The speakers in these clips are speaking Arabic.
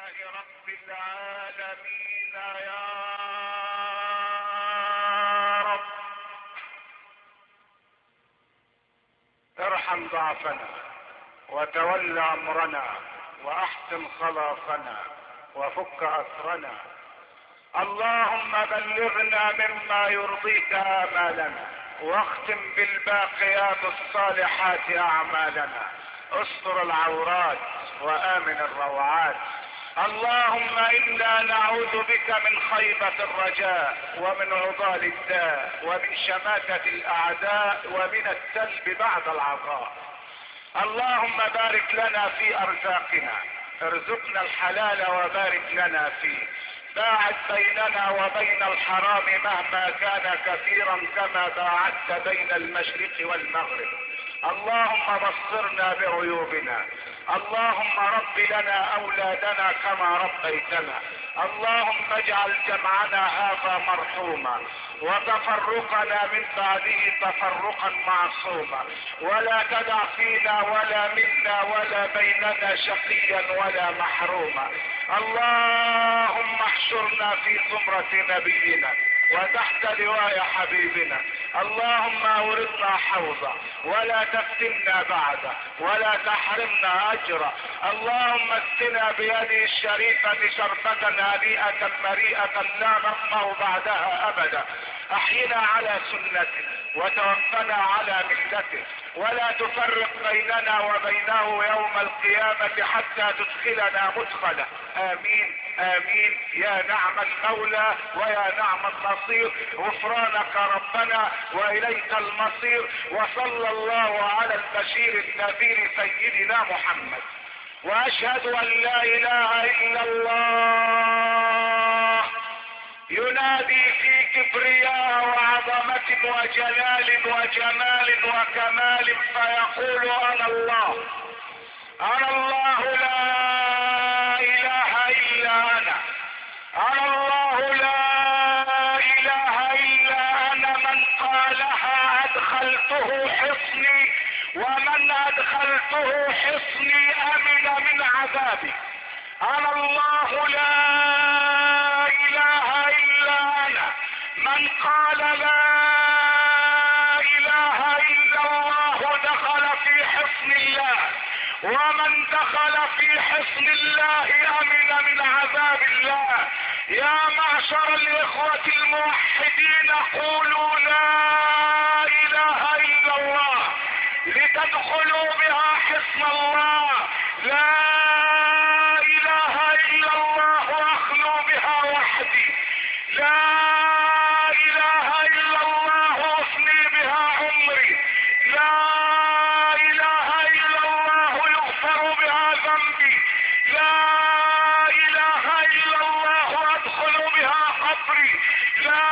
رب العالمين يا رب. ارحم ضعفنا وتول امرنا واحسن خلاصنا وفك اسرنا. اللهم بلغنا مما يرضيك امالنا واختم بالباقيات الصالحات اعمالنا. استر العورات وامن الروعات. اللهم انا نعوذ بك من خيبة الرجاء ومن عضال الداء ومن شماتة الاعداء ومن السلب بعد العطاء. اللهم بارك لنا في ارزاقنا، ارزقنا الحلال وبارك لنا فيه. باعد بيننا وبين الحرام مهما كان كثيرا كما باعدت بين المشرق والمغرب. اللهم بصرنا بعيوبنا. اللهم رب لنا اولادنا كما ربيتنا. اللهم اجعل جمعنا هذا مرحوما وتفرقنا من بعده تفرقا معصوما، ولا تدع فينا ولا منا ولا بيننا شقيا ولا محروما. اللهم احشرنا في زمرة نبينا وتحت لواء حبيبنا. اللهم اوردنا حوضه ولا تفتنا بعده ولا تحرمنا اجره. اللهم اسقنا بيده الشريفة شربة هنيئة مريئة لا نظمأ بعدها ابدا. احينا على سنته وتوفنا على ملته، ولا تفرق بيننا وبينه يوم القيامة حتى تدخلنا مدخله. امين امين يا نعم المولى ويا نعم النصير. غفرانك ربنا واليك المصير. وصلى الله على البشير النذير سيدنا محمد. واشهد ان لا اله الا الله ينادي في كبرياء وعظمة وجلال وجمال وكمال فيقول انا الله، انا الله لا اله الا انا، انا الله لا اله الا انا. من قالها ادخلته حصني ومن ادخلته حصني امن من عذابي. انا الله لا اله الا انا. من قال لا اله الا الله دخل في حصن الله، ومن دخل في حصن الله امن من عذاب الله. يا معشر الاخوة الموحدين قولوا لا اله الا الله لتدخلوا بها حصن الله. لا اله الا الله اخلو بها وحدي. لا اله الا الله افني بها عمري. لا اله الا الله يغفر بها ذنبي. لا اله الا الله ادخل بها قبري. لا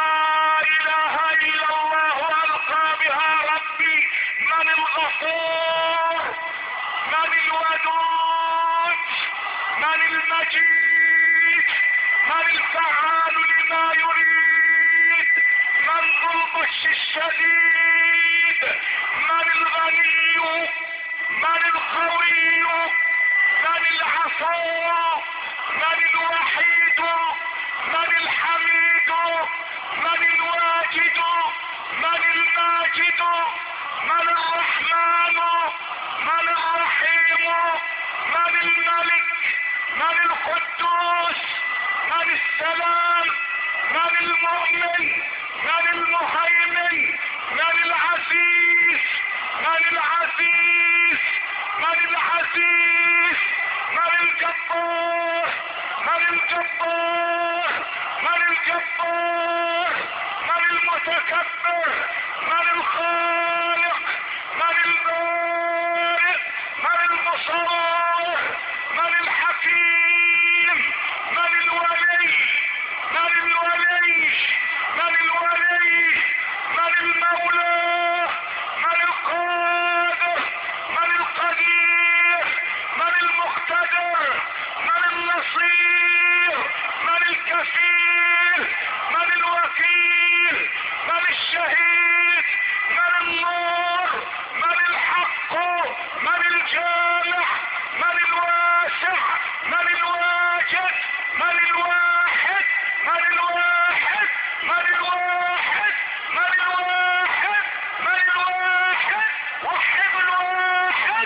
اله الا الله القى بها ربي. من الغفور؟ من الودود؟ من المجيد؟ من الفعال لما يريد؟ من ذو البطش الشديد؟ من الغني؟ من القوي؟ من العفو؟ من الوحيد؟ من الحميد؟ من الواجد؟ من الماجد؟ من الرحمن؟ من الرحيم؟ من الملك؟ من القدوس؟ من السلام؟ من المؤمن؟ من المهيمن؟ من العزيز؟ من العزيز؟ من العزيز؟ من الجبار؟ من الجبار؟ من الجبار؟ من المتكبر؟ من الخالق؟ من البارئ؟ من المصور؟ من الحكيم؟ من الولي؟ من الولي؟ من الولي؟ من المولى؟ من القادر؟ من القدير؟ من المقتدر؟ من النصير؟ من الكفيل؟ من الوكيل؟ من الشهيد؟ من النور؟ من الحق؟ من الجامع؟ من الواسع؟ من الواسع؟ الماجد؟ من الواحد؟ من الواحد؟ من الواحد؟ من الواحد؟ من الواحد؟ وحد الواحد.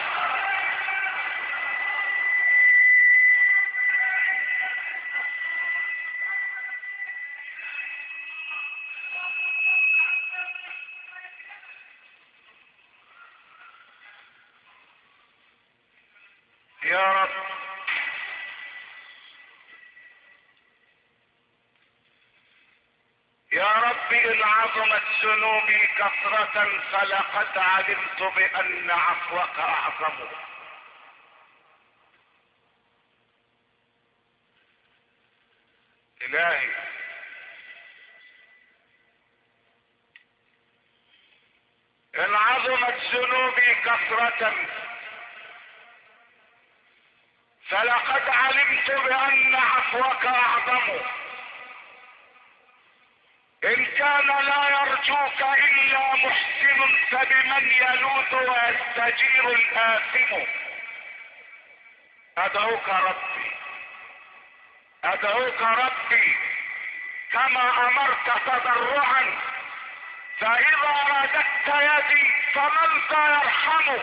يا رب يا رب إن عظمت ذنوبي كثرة فلقد علمت بأن عفوك أعظم. إلهي إن عظمت ذنوبي كثرة فلقد علمت بأن عفوك أعظم. إن كان لا يرجوك إلا محسن فبمن يلوذ ويستجير الآثم. أدعوك ربي أدعوك ربي كما أمرت تضرعا، فإذا رددت يدي فمن ذا يرحمه؟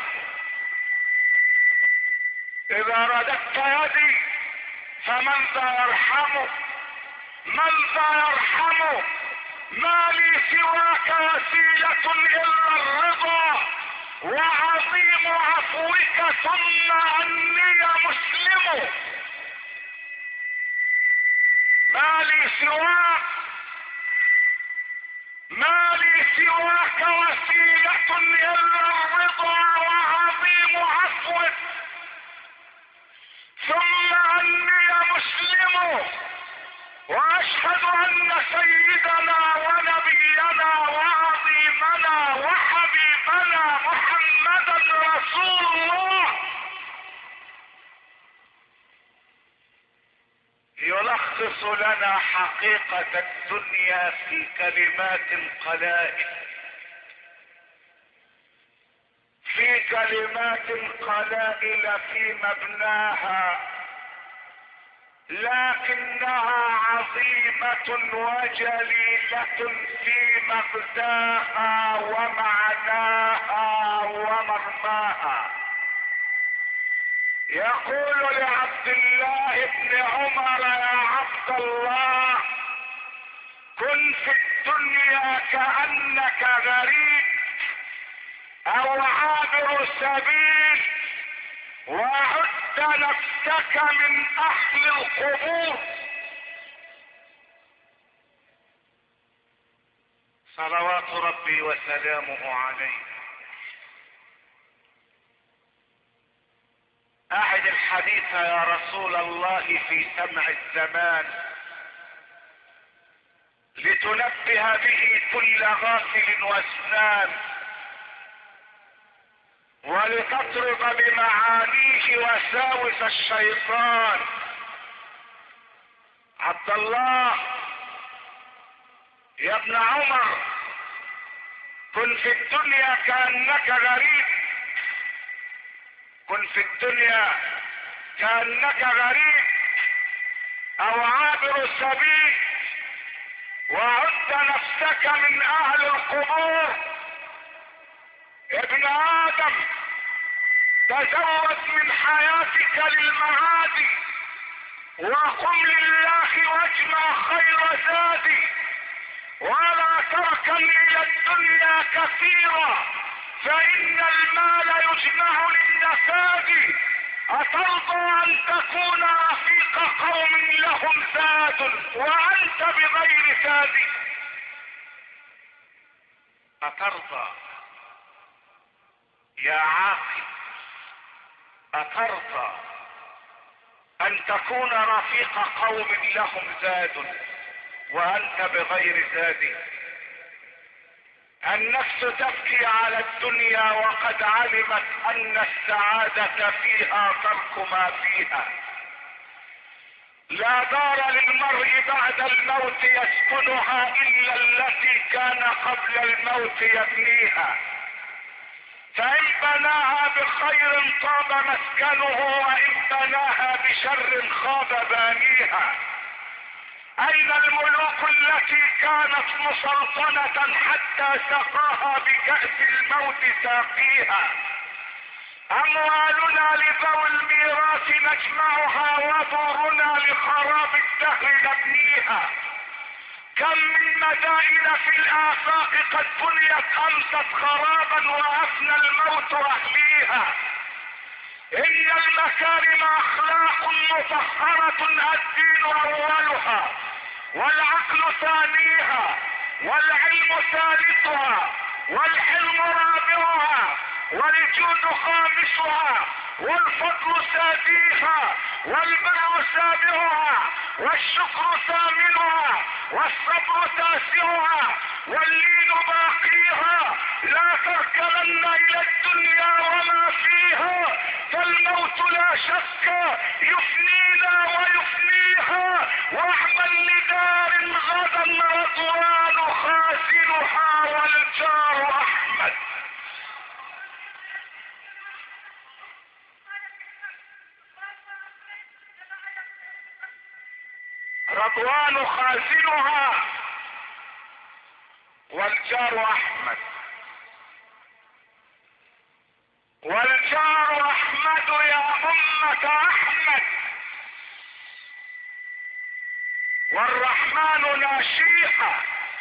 إذا رددت يدي فمن ذا يرحمه؟ من ذا يرحمه؟ ما لي سواك وسيلة إلا الرضا وعظيم عفوك ثم أني مسلم. ما لي سواك وسيلة إلا الرضا وعظيم عفوك ثم أني مسلم. واشهد ان سيدنا ونبينا وعظيمنا وحبيبنا محمدا رسول الله يلخص لنا حقيقة الدنيا في كلمات قلائل، في كلمات قلائل في مبناها، لكنها عظيمة وجليلة في مغزاها ومعناها ومرماها. يقول لعبد الله بن عمر: يا عبد الله، كن في الدنيا كأنك غريب او عابر سبيل، وعد نفسك من اهل القبور. صلوات ربي وسلامه عليه. اعد الحديث يا رسول الله في سمع الزمان لتنبه به كل غافل واسنان، ولتطرد بمعانيه وساوس الشيطان. عبد الله يا ابن عمر، كن في الدنيا كأنك غريب، كن في الدنيا كأنك غريب او عابر سبيل، وعد نفسك من اهل القبور. يا ابن ادم، تزود من حياتك للمعاد، وقم لله واجمع خير زادي، ولا تركن الى الدنيا كثيرا فان المال يجمع للنفاد. اترضى ان تكون رفيق قوم لهم زاد وانت بغير زاد؟ اترضى يا عاقل، أترضى أن تكون رفيق قوم لهم زاد وأنت بغير زاد؟ النفس تبكي على الدنيا وقد علمت أن السعادة فيها ترك ما فيها. لا دار للمرء بعد الموت يسكنها إلا التي كان قبل الموت يبنيها، فإن بناها بخير طاب مسكنه، وإن بناها شر خاب بانيها. اين الملوك التي كانت مسلطنة حتى سقاها بكأس الموت ساقيها؟ اموالنا لذوي الميراث نجمعها ودورنا لخراب الدهر نبنيها. كم من مدائن في الآفاق قد بنيت امست خرابا وافنى الموت اهليها. ان المكارم اخلاق مطهرة الدين اولها والعقل ثانيها والعلم ثالثها والحلم رابعها والجود خامسها والفضل ساديها والبر سابعها والشكر ثامنها والصبر تاسعها واللين باقيها. لا تركنن الى الدنيا وما فيها فالموت لا شك يفنينا ويفنيها. واعمل لدار غدا رضوان خازنها والجار احمد. رضوان خازنها والجار احمد. والجار احمد يا امة احمد. والرحمن ناشيها.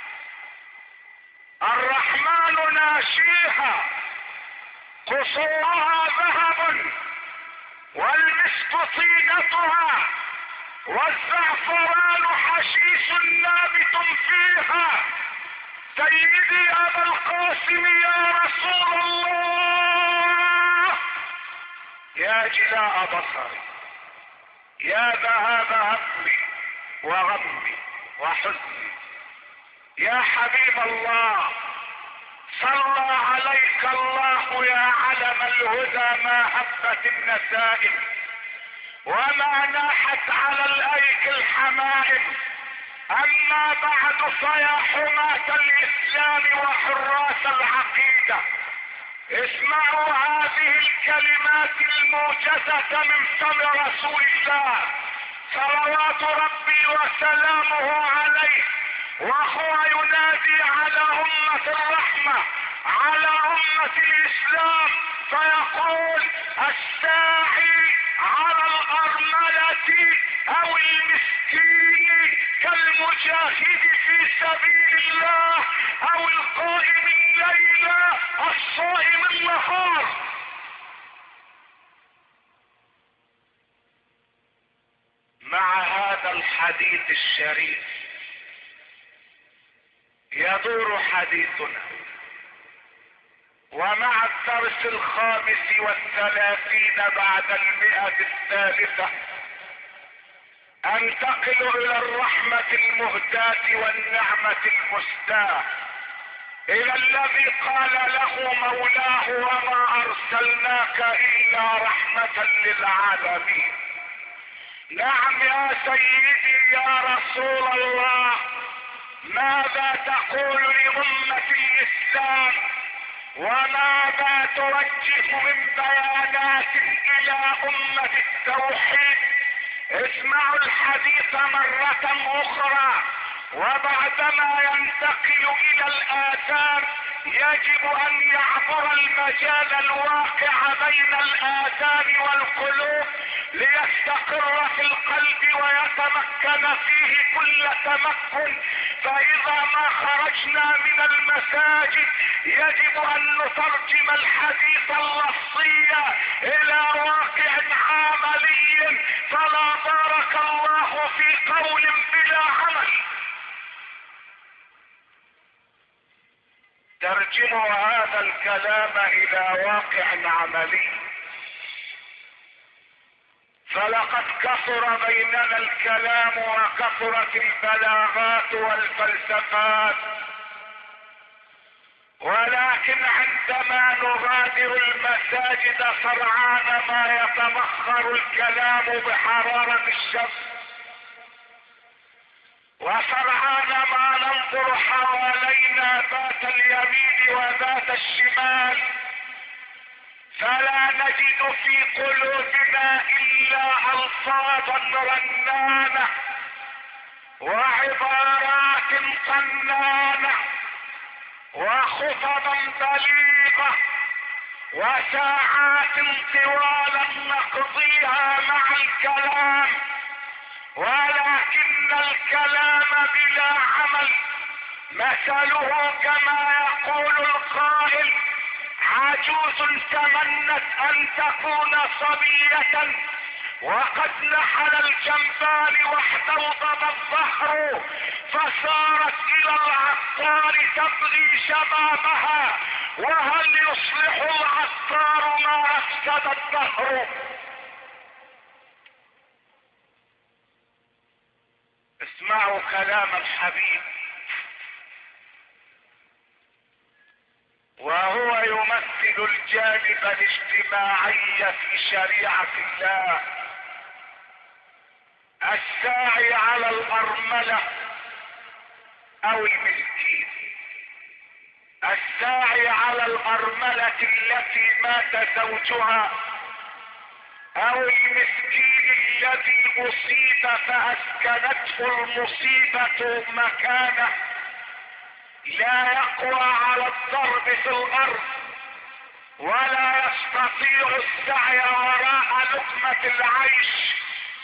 الرحمن ناشيها. قصورها ذهب والمسك طينتها والزعفران حشيش نابت فيها. سيدي ابا القاسم يا رسول الله، يا جلاء بصري، يا ذهاب همي وغمي وحزني، يا حبيب الله، صلى عليك الله يا علم الهدى ما هبت النسائم وما ناحت على الايك الحمائم. اما بعد فيا حماة الاسلام وحراس العقيدة، اسمعوا هذه الكلمات الموجزة من فم رسول الله صلوات ربي وسلامه عليه، وهو ينادي على امة الرحمة، على امة الاسلام، فيقول: الساعي على الارملة او المسكين كالمجاهد في سبيل الله او القائم الليل الصائم النهار. مع هذا الحديث الشريف يدور حديثنا، ومع الدرس 35 بعد 100 انتقل الى الرحمة المهداة والنعمة المستاة، الى الذي قال له مولاه: وما ارسلناك الا رحمة للعالمين. نعم يا سيدي يا رسول الله، ماذا تقول لأمة الإسلام وماذا توجه من بيانات إلى أمة التوحيد؟ اسمعوا الحديث مرة أخرى، وبعدما ينتقل إلى الآثار يجب أن يعبر المجال الواقع بين الآثار والقلوب ليستقر في القلب ويتمكن فيه كل تمكن. فإذا ما خرجنا من المساجد يجب أن نترجم الحديث اللفظي إلى واقع عملي، فلا بارك الله في قول بلا عمل. ترجم هذا الكلام الى واقع عملي، فلقد كثر بيننا الكلام وكثرت البلاغات والفلسفات، ولكن عندما نغادر المساجد سرعان ما يتبخر الكلام بحرارة الشمس، وسرعان ما ننظر حوالينا ذات اليمين وذات الشمال فلا نجد في قلوبنا الا الفاظا رنانة وعبارات قنانة وخطبا بليغة وساعات طوالا نقضيها مع الكلام، ولكن الكلام بلا عمل مثله كما يقول القائل: عجوز تمنت ان تكون صبية وقد نحل الجنبان واحتوضب الظهر، فصارت الى العطار تبغي شبابها، وهل يصلح العطار ما افسد الدهر؟ اسمعوا كلام الحبيب وهو يمثل الجانب الاجتماعي في شريعة الله. الساعي على الارملة او المسكين، الساعي على الارملة التي مات زوجها او المسكين الذي اصيب فاسكنته المصيبة مكانه، لا يقوى على الضرب في الارض ولا يستطيع السعي وراء لقمة العيش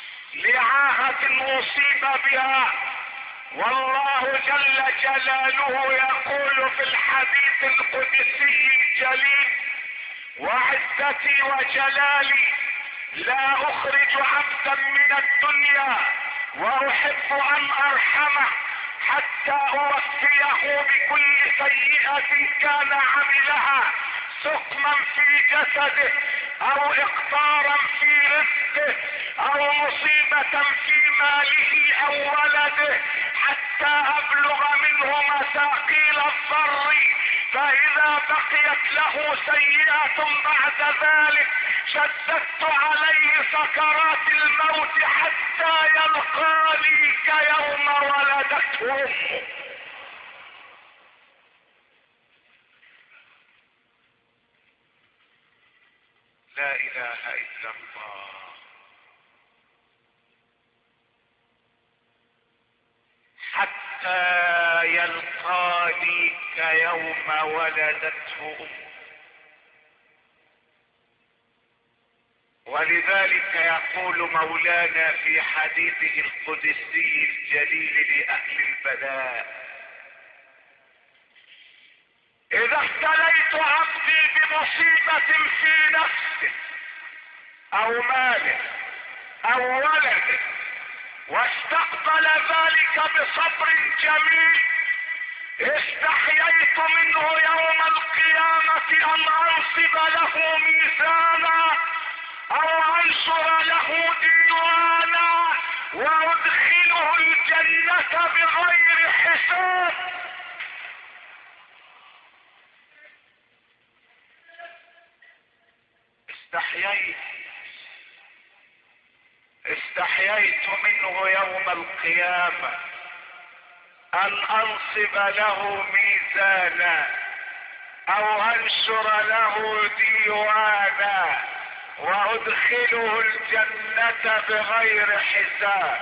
لعاهة اصيب بها. والله جل جلاله يقول في الحديث القدسي الجليل: وعزتي وجلالي لا اخرج عبدا من الدنيا واحب ان ارحمه حتى اوفيه بكل سيئة كان عملها، سقما في جسده او اقطارا في رزقه او مصيبة في ماله او ولده، حتى ابلغ منه مثاقيل الضر، فاذا بقيت له سيئة بعد ذلك شددت عليه سكرات الموت حتى يلقاني كيوم ولدته امه. لا اله الا الله. حتى يلقاني كيوم ولدته امه. ولذلك يقول مولانا في حديثه القدسي الجليل لأهل البلاء: إذا ابتليت عبدي بمصيبة في نفسه أو ماله أو ولده واستقبل ذلك بصبر جميل، استحييت منه يوم القيامة أن أنصب له ميزانا او انشر له ديوانا وادخله الجنة بغير حساب. استحييت منه يوم القيامة ان انصب له ميزانا او انشر له ديوانا وادخله الجنة بغير حساب.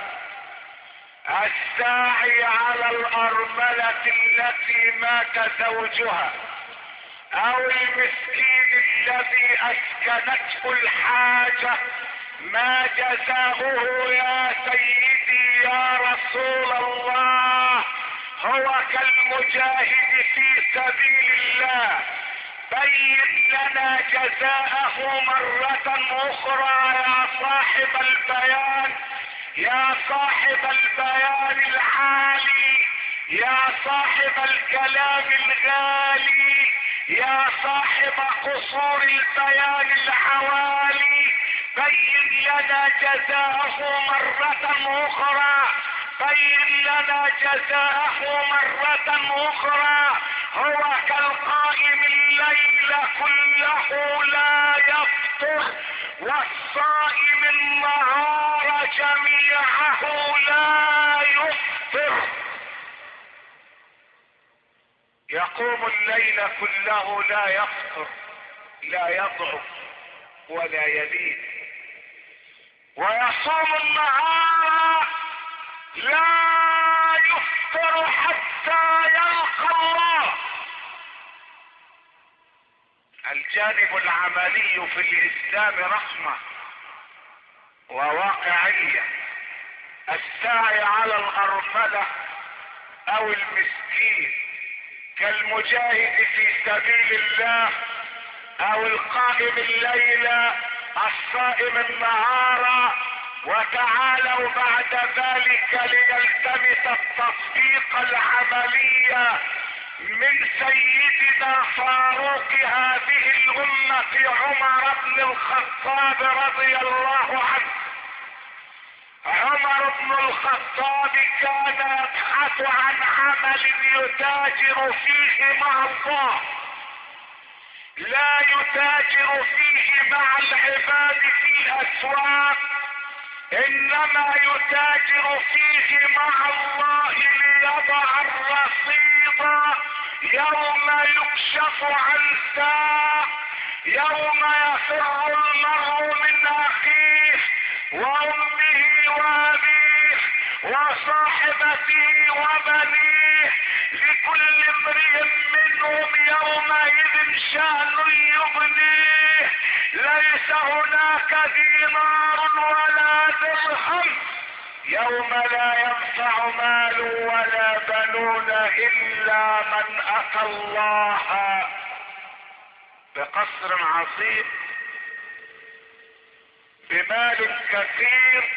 الساعي على الارملة التي مات زوجها او المسكين الذي اسكنته الحاجة، ما جزاؤه يا سيدي يا رسول الله؟ هو كالمجاهد في سبيل الله. بين لنا جزاءه مرة اخرى يا صاحب البيان، يا صاحب البيان العالي، يا صاحب الكلام الغالي، يا صاحب قصور البيان العوالي. بين لنا جزاءه مرة اخرى، بين لنا جزاءه مرة اخرى. هو كالقائم الليل كله لا يفطر والصائم النهار جميعه لا يفطر. يقوم الليل كله لا يفطر، لا يضعف ولا يلين، ويصوم النهار لا يفطر حتى يلقى الله. الجانب العملي في الاسلام رحمة وواقعية. الساعي على الارملة او المسكين كالمجاهد في سبيل الله او القائم الليل الصائم النهار. وتعالوا بعد ذلك لنلتمس التطبيق العملي من سيدنا فاروق هذه الامة عمر بن الخطاب رضي الله عنه. عمر بن الخطاب كان يبحث عن عمل يتاجر فيه مع الله، لا يتاجر فيه مع العباد في الاسواق، انما يتاجر فيه مع الله ليضع الرصيد يوم يكشف عن ساق، يوم يفر المرء من اخيه وامه وابيه وصاحبته وبنيه، لكل امرئ منهم يومئذ شأن يغنيه، ليس هناك دينار ولا درهم، يوم لا ينفع مال ولا بنون الا من اتى الله بقصر عظيم بمال كثير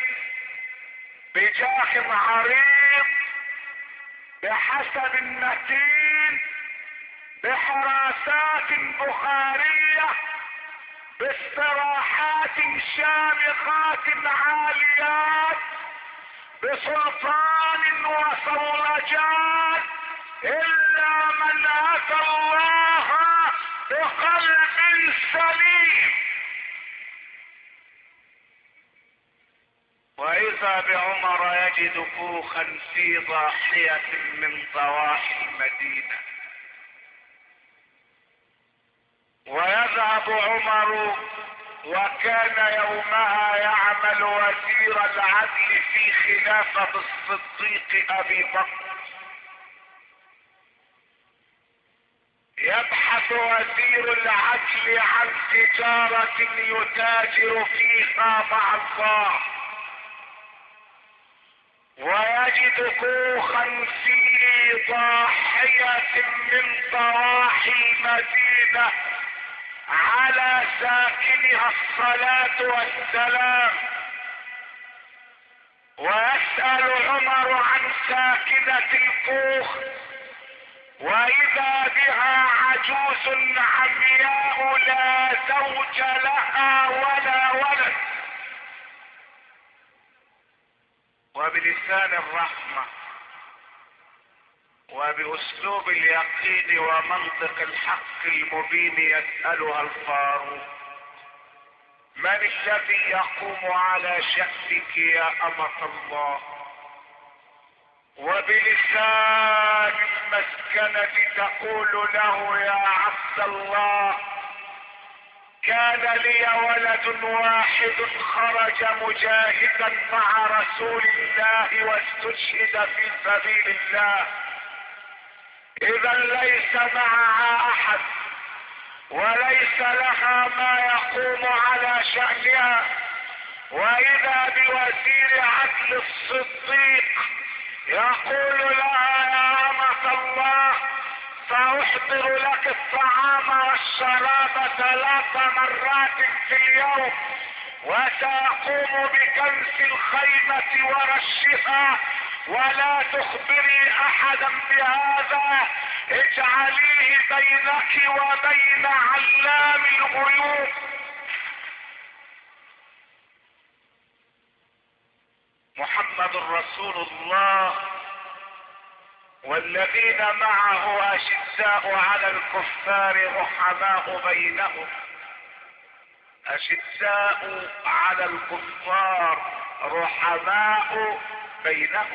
بجاه عريض بحسب متين بحراسات بخارية باستراحات شامخات عاليات بسلطان وصولجات، الا من اتى الله بقلب سليم. واذا بعمر يجد كوخا في ضاحية من ضواحي المدينة، ويذهب عمر وكان يومها يعمل وزير العدل في خلافة الصديق ابي بكر. يبحث وزير العدل عن تجارة يتاجر فيها مع الله، ويجد كوخا في ضاحية من ضواحي المدينة على ساكنها الصلاة والسلام. ويسأل عمر عن ساكنة الكوخ، واذا بها عجوز عمياء لا زوج لها ولا ولد. وبلسان الرحمة وباسلوب اليقين ومنطق الحق المبين يسألها الفاروق: من الذي يقوم على شأنك يا أمة الله؟ وبلسان المسكنة تقول له: يا عبد الله، كان لي ولد واحد خرج مجاهدا مع رسول الله واستشهد في سبيل الله، اذا ليس معها احد وليس لها ما يقوم على شأنها. واذا بوزير عدل الصديق يقول لها: يا أمة الله، سأحضر لك الطعام والشراب 3 مرات في اليوم، وسأقوم بكنس الخيمة ورشها، ولا تخبري احدا بهذا، اجعليه بينك وبين علام الغيوب. محمد رسول الله والذين معه اشداء على الكفار رحماء بينهم. اشداء على الكفار رحماء بينهم.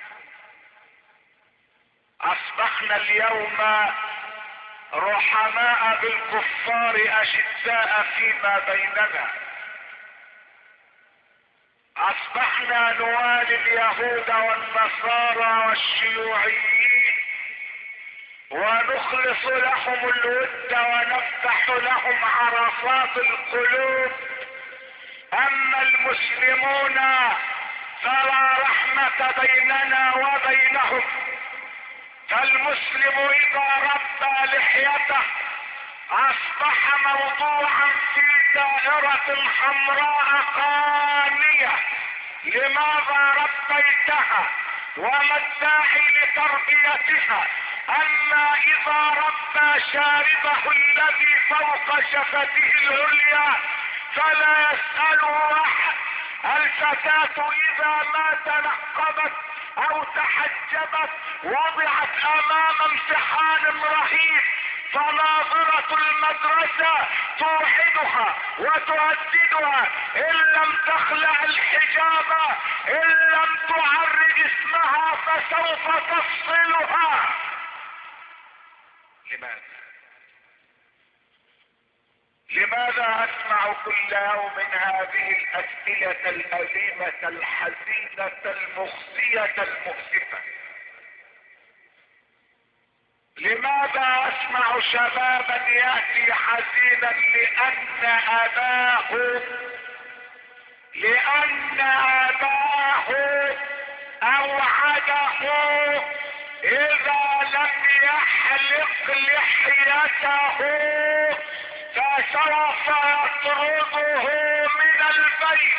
اصبحنا اليوم رحماء بالكفار اشداء فيما بيننا. اصبحنا نوالي اليهود والنصارى والشيوعيين ونخلص لهم الود ونفتح لهم عرفات القلوب. اما المسلمون فلا رحمة بيننا وبينهم. فالمسلم اذا ربى لحيته اصبح موضوعا في دائرة حمراء قانية. لماذا ربيتها؟ وما الداعي لتربيتها؟ اما اذا ربى شاربه الذي فوق شفته العليا فلا يسأله احد. الفتاة اذا ما تنقبت او تحجبت وضعت امام امتحان رهيب، فناظرة المدرسة توحدها وتهددها ان لم تخلع الحجاب، ان لم تعرج اسمها فسوف تفصلها. لماذا اسمع كل يوم هذه الاسئلة الاليمة الحزينة المخزية المؤسفة؟ لماذا اسمع شبابا ياتي حزينا لان اباه اوعده اذا لم يحلق لحيته فسوف يطرده من البيت؟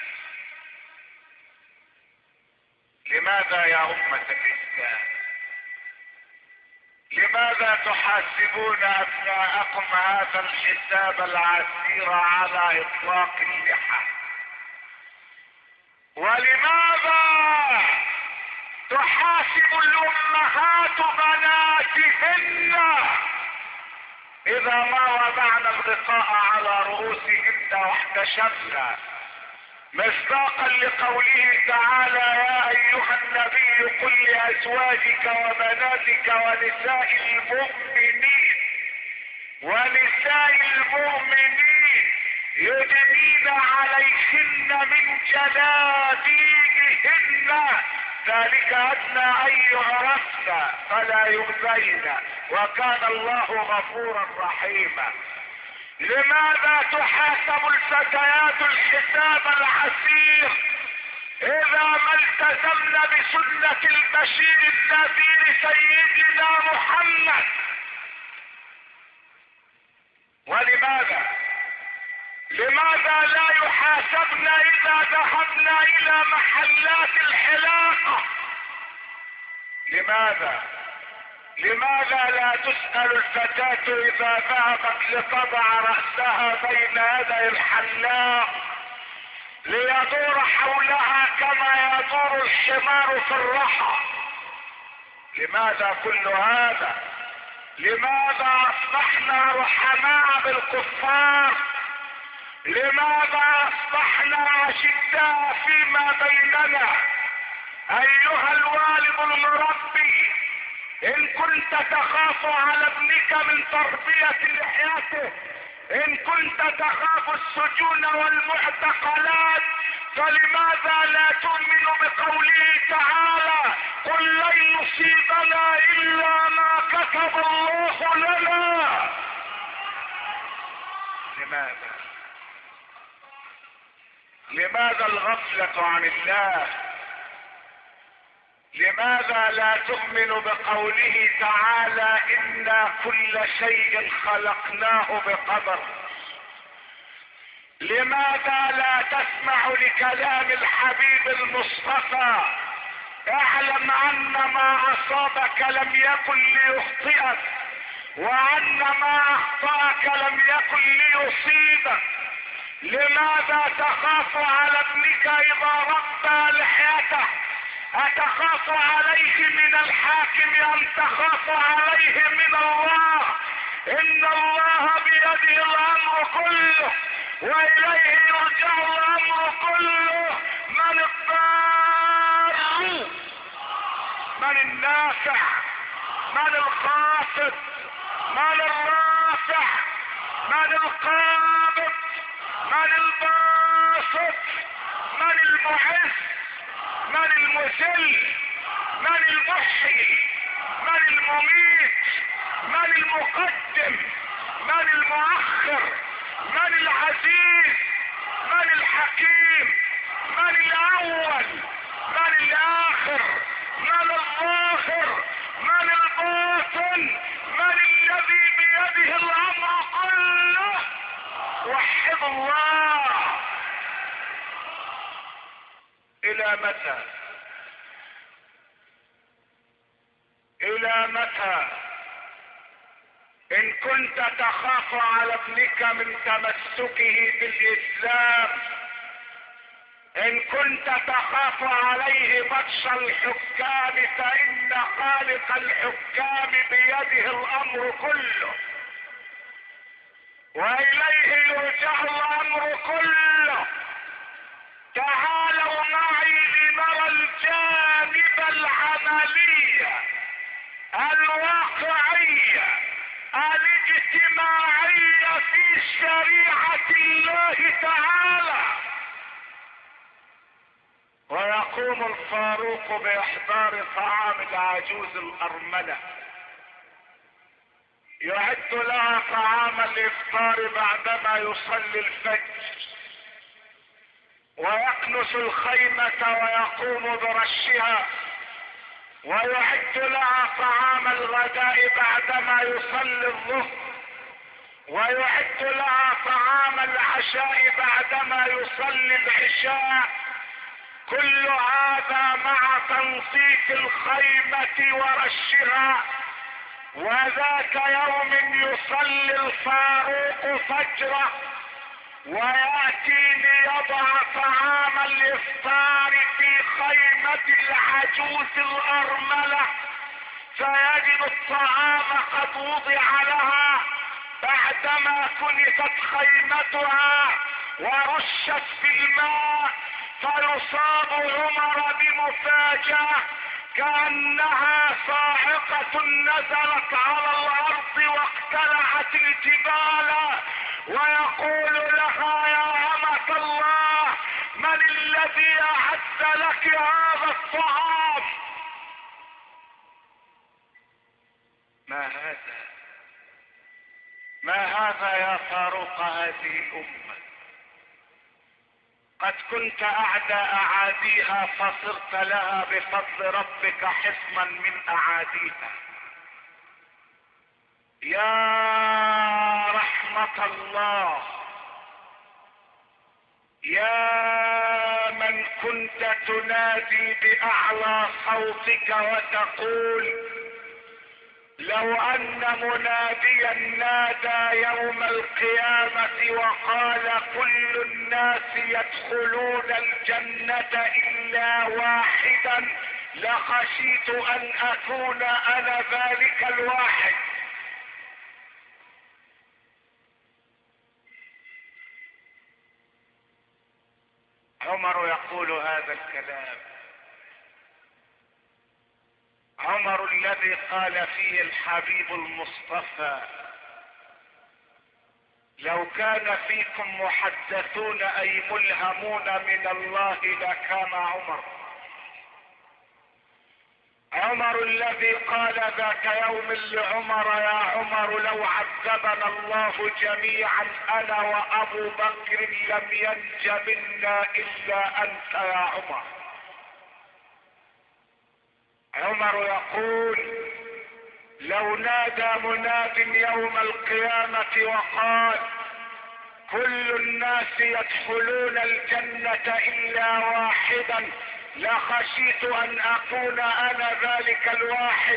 لماذا يا امة الاسلام؟ لماذا تحاسبون ابناءكم هذا الحساب العسير على اطلاق اللحى؟ ولماذا تحاسب الامهات بناتهن اذا ما وضعنا الغطاء على رؤوسهن واحتشمنا، مصداقا لقوله تعالى: يا ايها النبي قل لازواجك وبناتك ونساء المؤمنين يدنين عليهن من جلابيبهن ذلك ادنى ان يعرفن فلا يؤذين وكان الله غفورا رحيما. لماذا تحاسب الفتيات الحساب العسير اذا ما التزمن بسنة البشير النذير سيدنا محمد؟ لماذا لا يحاسبن اذا ذهبنا الى محلات الحلاقة؟ لماذا لا تسأل الفتاة اذا ذهبت لتضع رأسها بين يدي الحلاق ليدور حولها كما يدور الحمار في الرحى؟ لماذا كل هذا؟ لماذا اصبحنا رحماء بالكفار؟ لماذا اصبحنا اشداء فيما بيننا؟ ايها الوالد المربي، ان كنت تخاف على ابنك من تربية لحيته، ان كنت تخاف السجون والمعتقلات، فلماذا لا تؤمن بقوله تعالى: قل لن يصيبنا الا ما كتب الله لنا؟ لماذا الغفلة عن الله؟ لماذا لا تؤمن بقوله تعالى: إنا كل شيء خلقناه بقدر؟ لماذا لا تسمع لكلام الحبيب المصطفى: اعلم ان ما اصابك لم يكن ليخطئك وان ما اخطأك لم يكن ليصيبك؟ لماذا تخاف على ابنك اذا ربى لحيته؟ اتخاف عليه من الحاكم ام تخاف عليه من الله؟ ان الله بيده الامر كله واليه يرجع الامر كله. من الضار؟ من النافع؟ من الخافض؟ من الرافع؟ من القابض؟ من الباسط؟ من المعز، من المذل، من المحيي، من المميت، من المقدم، من المؤخر، من العزيز، من الحكيم، من الاول، من الاخر، من الظاهر، من الباطن، من الذي بيده الامر كله. وحد الله. الى متى؟ الى متى؟ ان كنت تخاف على ابنك من تمسكه بالاسلام، ان كنت تخاف عليه بطش الحكام، فان خالق الحكام بيده الامر كله، واليه يرجع الامر كله. تعالوا معي لنرى الجانب العملي الواقعية الاجتماعية في شريعة الله تعالى. ويقوم الفاروق باحضار طعام العجوز الارملة، يعد لها طعام الافطار بعدما يصلي الفجر، ويكنس الخيمة ويقوم برشها، ويعد لها طعام الغداء بعدما يصلي الظهر، ويعد لها طعام العشاء بعدما يصلي العشاء. كل هذا مع تنظيف الخيمة ورشها. وذاك يوم يصلي الفاروق فجره ويأتي ليضع طعام الافطار في خيمة العجوز الارملة، فيجد الطعام قد وضع لها بعدما كنست خيمتها ورشت في الماء. فيصاب عمر بمفاجأة كأنها صاعقة نزلت على الارض واقتلعت الجبال، ويقول لها يا أمة الله من الذي أعد لك هذا الطعام؟ ما هذا؟ ما هذا يا فاروق هذه الأمة؟ قد كنت أعدى أعاديها فصرت لها بفضل ربك حصنا من أعاديها. يا رحمة الله، يا من كنت تنادي بأعلى صوتك وتقول لو أن مناديا نادى يوم القيامة وقال كل الناس يدخلون الجنة إلا واحدا لخشيت أن أكون أنا ذلك الواحد. عمر يقول هذا الكلام، عمر الذي قال فيه الحبيب المصطفى لو كان فيكم محدثون اي ملهمون من الله لكان عمر. عمر الذي قال ذاك يوم لعمر يا عمر لو عذبنا الله جميعا انا وابو بكر لم ينج منا الا انت يا عمر. عمر يقول لو نادى مناد يوم القيامة وقال كل الناس يدخلون الجنة الا واحدا لخشيت ان اكون انا ذلك الواحد.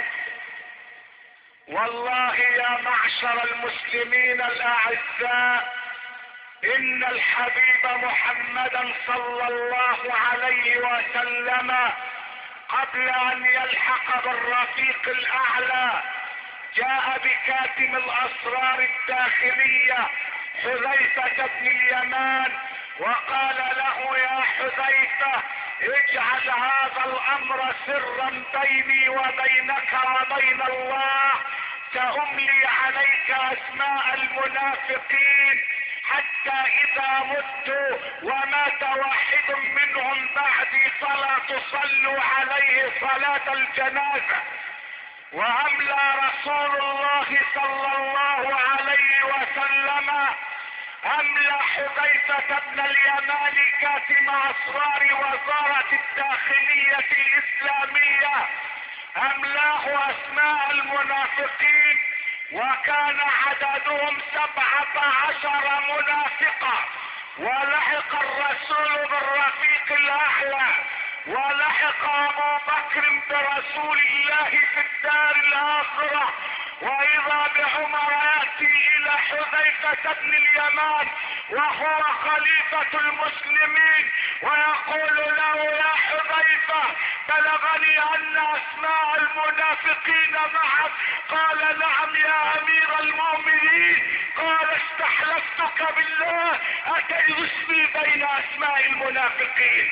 والله يا معشر المسلمين الاعزاء ان الحبيب محمدا صلى الله عليه وسلم قبل ان يلحق بالرفيق الاعلى جاء بكاتم الاسرار الداخلية حذيفة بن اليمان وقال له يا حذيفة اجعل هذا الامر سرا بيني وبينك وبين الله، سأملي عليك اسماء المنافقين حتى اذا مت ومات واحد منهم بعدي فلا تصلوا عليه صلاة الجنازة. واملى رسول الله صلى الله عليه وسلم، املى حذيفة بن اليمان كاتم اسرار وزارة الداخلية الاسلامية، املاه اسماء المنافقين، وكان عددهم 17 منافقا. ولحق الرسول بالرفيق الاعلى، ولحق ابو بكر برسول الله في الدار الاخرة. واذا بعمر ياتي الى حذيفة بن اليمان وهو خليفة المسلمين ويقول له: يا حذيفة، بلغني ان اسماء المنافقين معك. قال: نعم يا امير المؤمنين. قال: استحلفتك بالله اتجد اسمي بين اسماء المنافقين.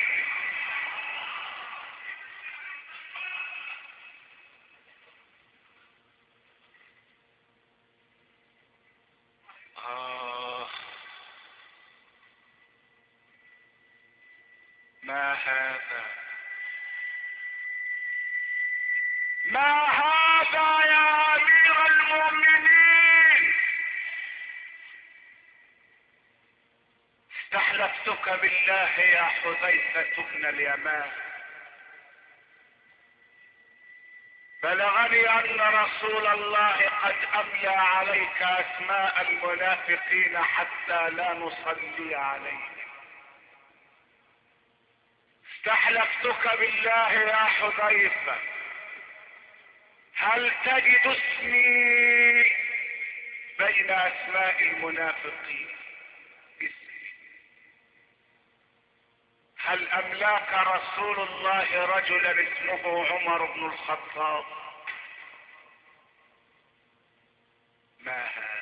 ما هذا، ما هذا يا امير المؤمنين؟ استحلفتك بالله يا حذيفة بن اليمان، بلغني ان رسول الله قد املى عليك اسماء المنافقين حتى لا نصلي عليه. استحلفتك بالله يا حذيفة، هل تجد اسمي بين اسماء المنافقين؟ اسمي. هل املاك رسول الله رجلا اسمه عمر بن الخطاب؟ ما هذا،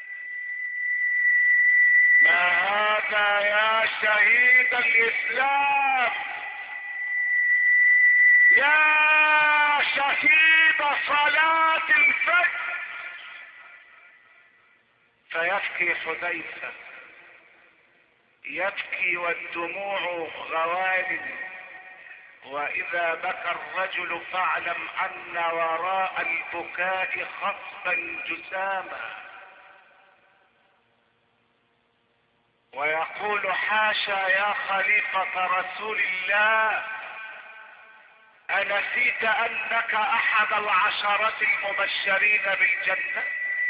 ما هذا يا شهيد الاسلام، يا شهيد صلاة الفجر؟ فيبكي حذيفة، يبكي والدموع غوال. واذا بكى الرجل فاعلم ان وراء البكاء خصبا جساما. ويقول: حاشا يا خليفة رسول الله، أنسيت أنك أحد العشرة المبشرين بالجنة؟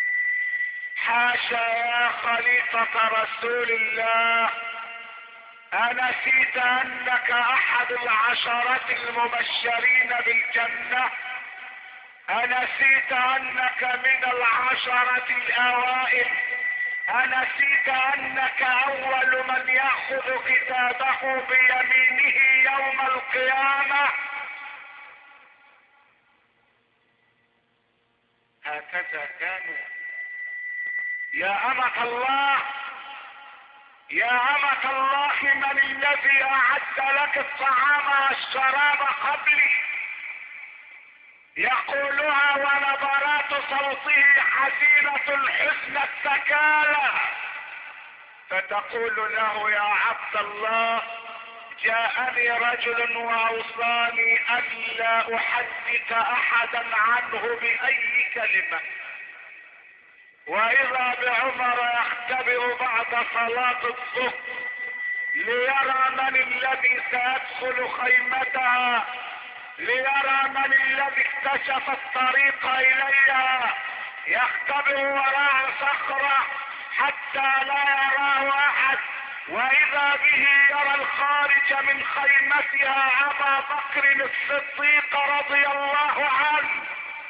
حاشا يا خليفة رسول الله، أنسيت أنك أحد العشرة المبشرين بالجنة؟ أنسيت أنك من العشرة الأوائل؟ أنسيت أنك أول من يأخذ كتابه بيمينه يوم القيامة؟ هكذا كانوا. يا أمة الله، يا أمة الله، من الذي أعد لك الطعام والشراب قبلي؟ يقولها ونبرات صوته حزينة الحزن الثكالى، فتقول له: يا عبد الله، جاءني رجل واوصاني الا احدث احدا عنه باي كلمة. واذا بعمر يختبئ بعد صلاة الظهر ليرى من الذي سيدخل خيمتها، ليرى من الذي اكتشف الطريق اليها. يختبئ وراء صخرة حتى لا يراه احد، واذا به يرى الخارج من خيمتها ابا بكر الصديق رضي الله عنه.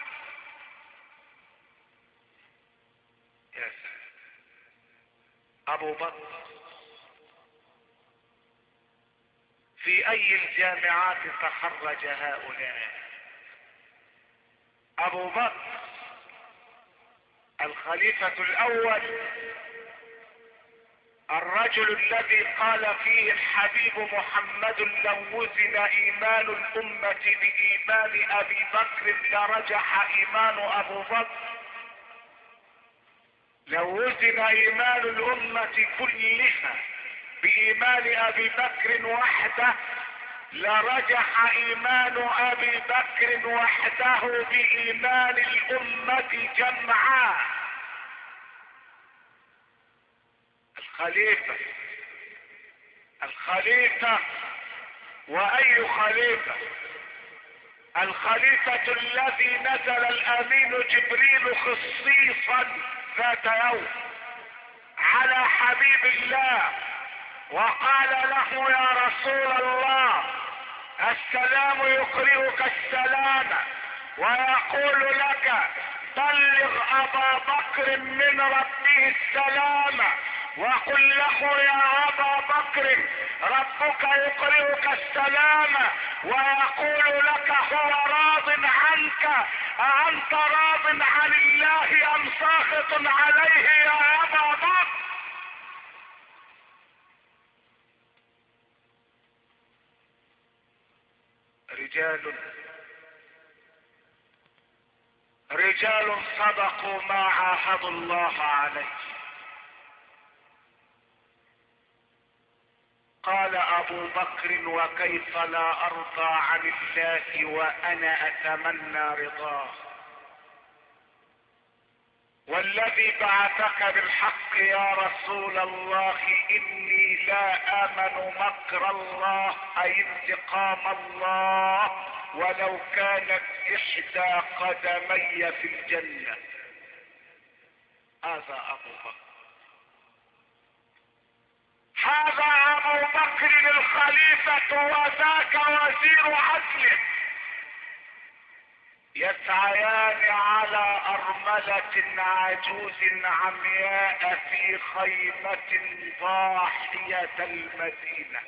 يا سلام، ابو بكر في اي الجامعات تخرج هؤلاء؟ ابو بكر الخليفة الاول، الرجل الذي قال فيه الحبيب محمد: لو وزن ايمان الامة بايمان ابي بكر لرجح ايمان ابو بكر. لو وزن ايمان الامة كلها بايمان ابي بكر وحده لرجح ايمان ابي بكر وحده بايمان الامة جمعاء. الخليفة واي خليفة؟ الخليفة الذي نزل الامين جبريل خصيصا ذات يوم على حبيب الله وقال له يا رسول الله السلام يقرئك السلام ويقول لك بلغ ابا بكر من ربه السلام وقل له يا ابا بكر ربك يقرئك السلام ويقول لك هو راض عنك، أأنت راض عن الله ام ساخط عليه يا ابا بكر؟ رجال صدقوا ما عاهدوا الله عليه. قال ابو بكر وكيف لا ارضى عن الله وانا اتمنى رضاه، والذي بعثك بالحق يا رسول الله اني لا امن مكر الله اي انتقام الله ولو كانت احدى قدمي في الجنة. هذا ابو بكر الخليفة وذاك وزير عدله يسعيان على ارملة عجوز عمياء في خيمة ضاحية المدينة.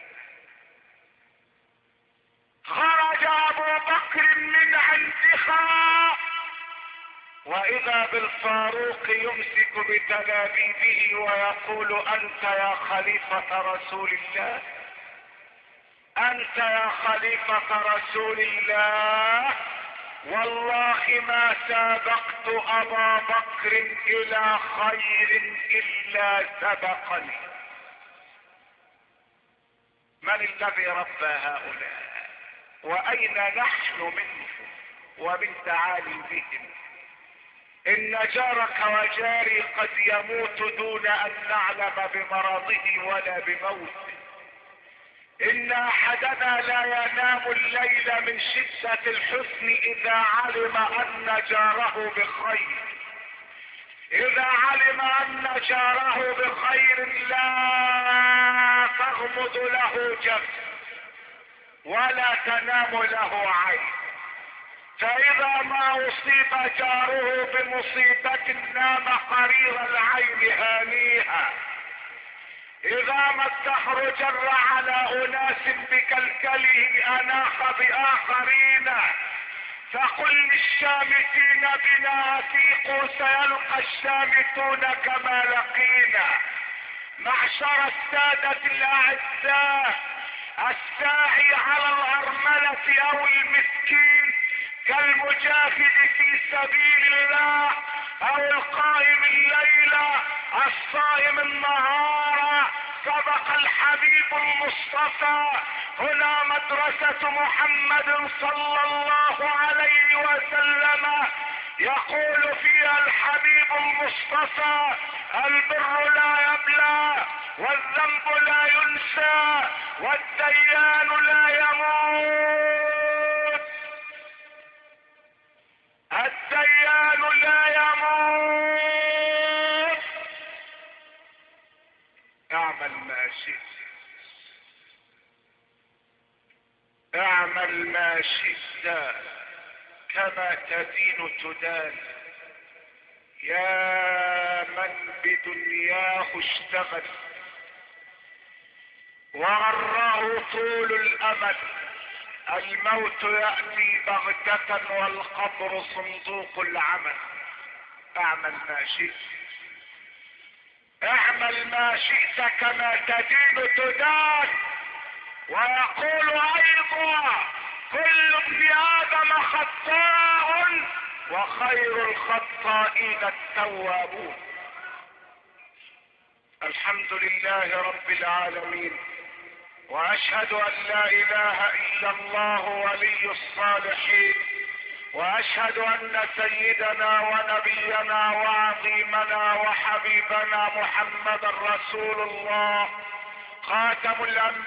خرج ابو بكر من عندها واذا بالفاروق يمسك بتلابيبه ويقول انت يا خليفة رسول الله، انت يا خليفة رسول الله، والله ما سابقت ابا بكر الى خير الا سبقني. من الذي ربى هؤلاء واين نحن منهم ومن تعالي بهم؟ ان جارك وجاري قد يموت دون ان نعلم بمرضه ولا بموته. ان احدنا لا ينام الليل من شدة الحزن اذا علم ان جاره بخير. اذا علم ان جاره بخير لا تغمض له جنب ولا تنام له عين. فاذا ما اصيب جاره بمصيبة نام قرير العين هانيها. اذا ما الدهر جر على اناس بكلكله اناخ باخرين. فقل للشامتين بنا افيقوا سيلقى الشامتون كما لقينا. معشر السادة الاعزاء، الساعي على الارملة او المسكين كالمجاهد في سبيل الله او القائم الليل الصائم النهار. سبق الحبيب المصطفى. هنا مدرسة محمد صلى الله عليه وسلم يقول فيها الحبيب المصطفى البر لا يبلى والذنب لا ينسى والديان لا يموت. الديان لا يموت. اعمل ما شئت، اعمل ما شئت كما تدين تدان. يا من بدنياه اشتغل وغره طول الامل. الموت يأتي بغتة والقبر صندوق العمل. اعمل ما شئت، اعمل ما شئت كما تدين تدان. ويقول ايضا كل ابن ادم خطاء وخير الخطائين التوابون. الحمد لله رب العالمين، واشهد ان لا اله الا الله ولي الصالحين، واشهد ان سيدنا ونبينا وعظيمنا وحبيبنا محمدا رسول الله خاتم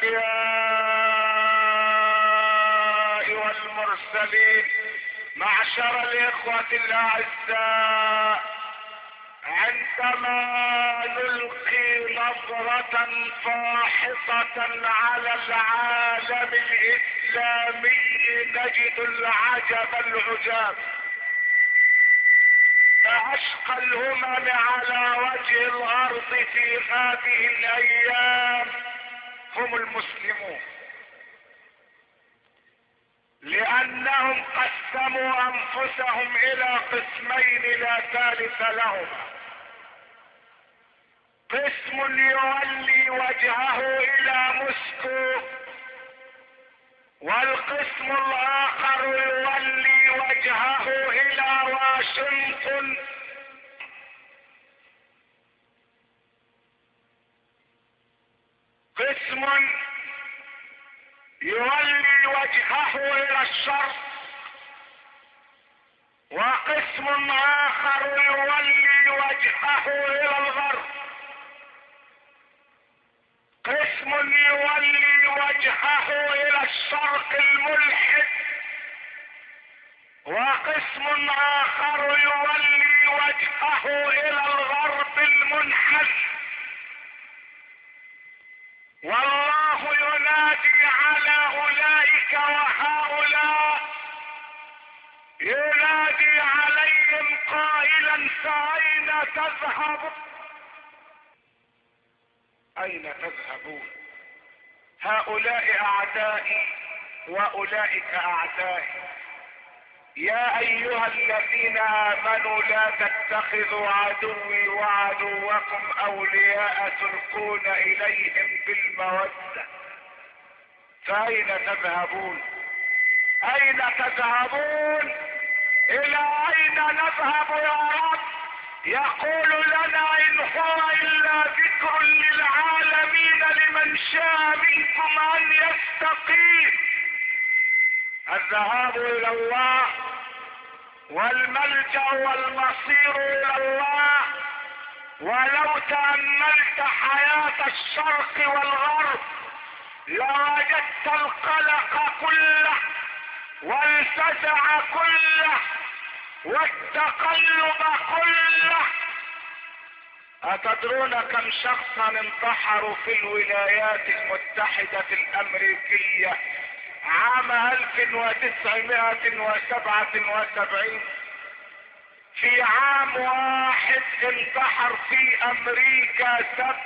الانبياء والمرسلين. معشر الاخوة الاعزاء، عندما نلقي نظرة فاحصة على العالم الاسلامي نجد العجب العجاب. فاشقى الامم على وجه الارض في هذه الايام هم المسلمون، لانهم قسموا انفسهم الى قسمين لا ثالث لهما. قسم يولي وجهه الى موسكو، والقسم الاخر يولي وجهه الى واشنطن. قسم يولي وجهه الى الشرق، وقسم اخر يولي وجهه الى الغرب. قسم يولي وجهه الى الشرق الملحد، وقسم اخر يولي وجهه الى الغرب المنحل. والله ينادي على اولئك وهؤلاء، ينادي عليهم قائلا: فأين تذهبون؟ اين تذهبون؟ هؤلاء اعدائي واولئك اعدائي. يا ايها الذين امنوا لا تتخذوا عدوي وعدوكم اولياء تلقون اليهم بالمودة. فاين تذهبون؟ اين تذهبون؟ الى اين نذهب يا رب؟ يقول لنا: ان هو الا ذكر للعالمين لمن شاء منكم ان يستقيم. الذهاب الى الله والملجأ والمصير الى الله. ولو تأملت حياة الشرق والغرب لوجدت القلق كله والفزع كله والتقلب كله. أتدرون كم شخصا انتحروا في الولايات المتحدة الأمريكية عام 1977؟ في عام واحد انتحر في أمريكا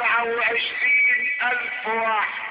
27,000 واحد.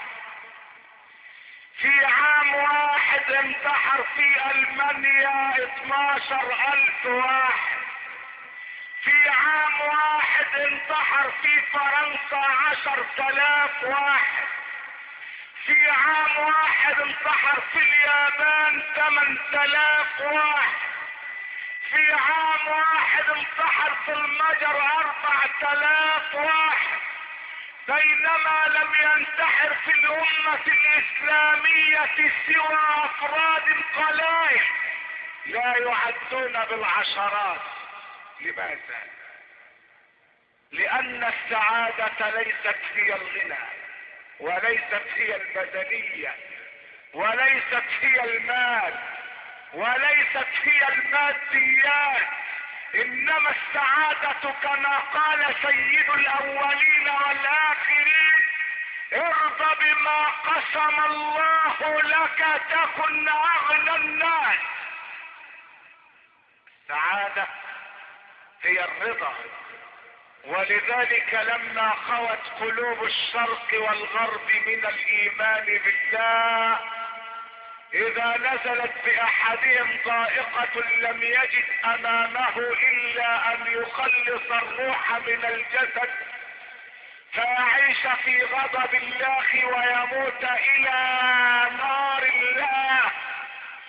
في عام واحد انتحر في ألمانيا 12,000 واحد. في عام واحد انتحر في فرنسا 10,000 واحد. في عام واحد انتحر في اليابان 8,000 واحد. في عام واحد انتحر في المجر 4,000 واحد. بينما لم ينتحر في الأمة الإسلامية سوى أفراد قلائل لا يعدون بالعشرات. لماذا؟ لأن السعادة ليست هي الغنى، وليست هي المدنية، وليست هي المال، وليست هي الماديات. انما السعادة كما قال سيد الاولين والاخرين: ارض بما قسم الله لك تكن اغنى الناس. السعادة هي الرضا. ولذلك لما خوت قلوب الشرق والغرب من الايمان بالله، اذا نزلت باحدهم ضائقة لم يجد امامه الا ان يخلص الروح من الجسد فيعيش في غضب الله ويموت الى نار الله.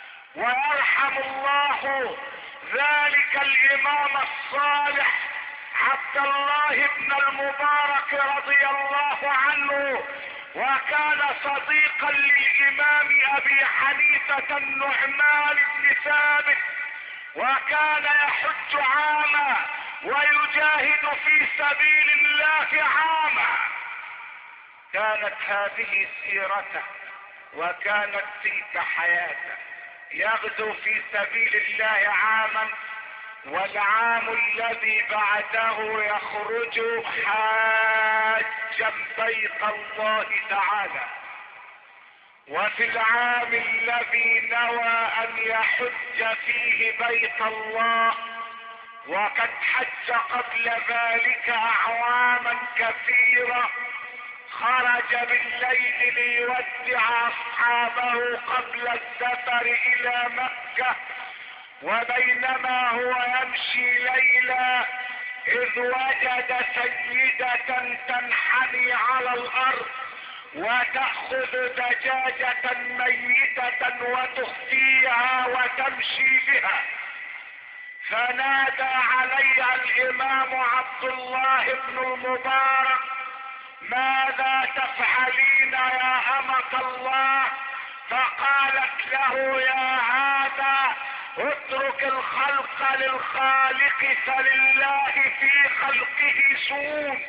ويرحم الله ذلك الامام الصالح عبد الله بن المبارك رضي الله عنه، وكان صديقا للامام ابي حنيفة النعمان بن ثابت، وكان يحج عاما ويجاهد في سبيل الله عاما. كانت هذه سيرته وكانت تلك حياته، يغزو في سبيل الله عاما، والعام الذي بعده يخرج حاجا بيت الله تعالى. وفي العام الذي نوى ان يحج فيه بيت الله، وقد حج قبل ذلك اعواما كثيرة، خرج بالليل ليودع اصحابه قبل السفر الى مكة، وبينما هو يمشي ليلا اذ وجد سيدة تنحني على الارض وتأخذ دجاجة ميتة وتخفيها وتمشي بها، فنادى عليها الامام عبد الله بن المبارك: ماذا تفعلين يا أمة الله؟ فقالت له: يا هذا اترك الخلق للخالق، فلله في خلقه شؤون.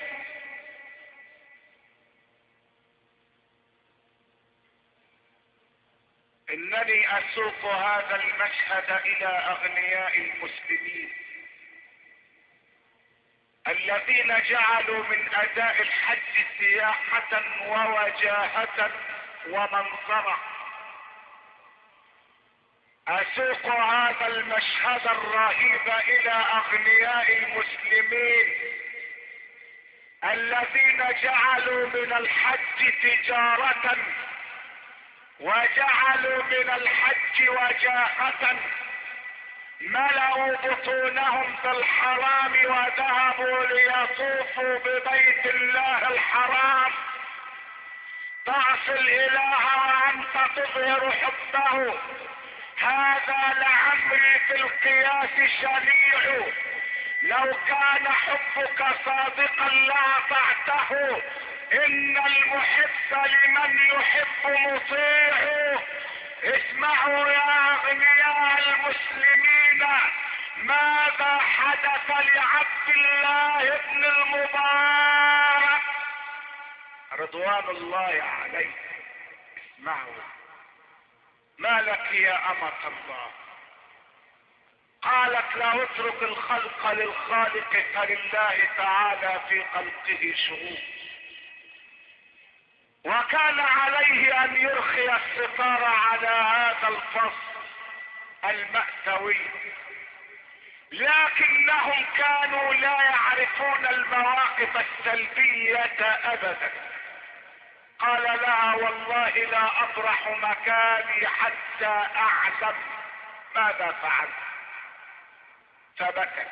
انني اسوق هذا المشهد الى اغنياء المسلمين الذين جعلوا من اداء الحج سياحة ووجاهة ومنظرة. اسوق هذا المشهد الرهيب الى اغنياء المسلمين الذين جعلوا من الحج تجارة، وجعلوا من الحج وجاهة، ملأوا بطونهم بالحرام وذهبوا ليطوفوا ببيت الله الحرام، تعصي الاله وانت تظهر حبه. هذا لعمري في القياس شنيع، لو كان حبك صادقا لاطعته، ان المحب لمن يحب مطيع. اسمعوا يا اغنياء المسلمين ماذا حدث لعبد الله بن المبارك رضوان الله عليه. اسمعوا: ما لك يا أمة الله؟ قالت: لا اترك الخلق للخالق، فلله تعالى في خلقه شؤون. وكان عليه ان يرخي الستار على هذا الفصل المأساوي، لكنهم كانوا لا يعرفون المواقف السلبية ابدا. قال لها: والله لا اطرح مكاني حتى اعلم ماذا فعلت. فبكت،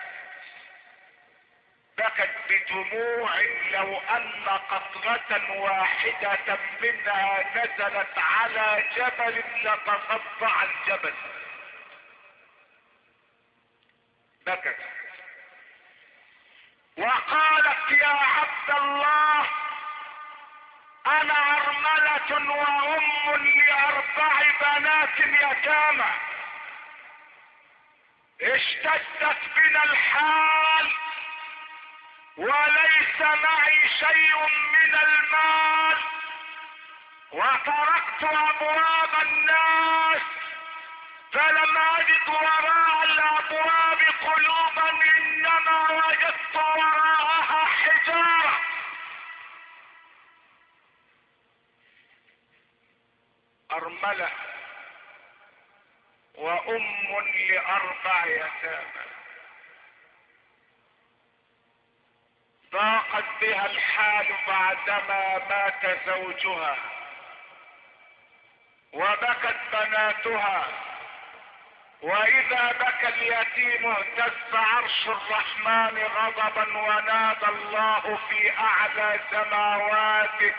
بكت بدموع لو ان قطرة واحدة منها نزلت على جبل لتصدع الجبل. بكت وقالت: يا عبد الله، انا ارملة وام لاربع بنات يتامى، اشتدت بنا الحال وليس معي شيء من المال، وتركت ابواب الناس فلم اجد وراء الابواب قلوبا، انما وجدت وراءها حجارة. ارملة وام لاربع يتامى، ضاقت بها الحال بعدما مات زوجها، وبكت بناتها، واذا بكى اليتيم اهتز عرش الرحمن غضبا، ونادى الله في اعلى سماواته: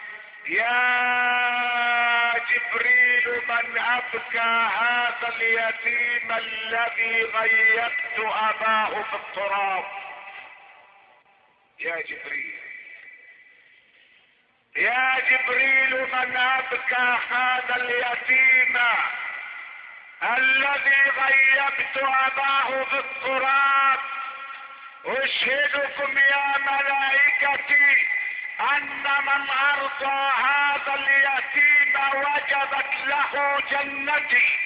يا جبريل من ابكى هذا اليتيم الذي غيبت اباه في التراب. يا جبريل يا جبريل من ابكى هذا اليتيم الذي غيبت اباه بالتراب؟ اشهدكم يا ملائكتي ان من ارضى هذا اليتيم وجبت له جنتي.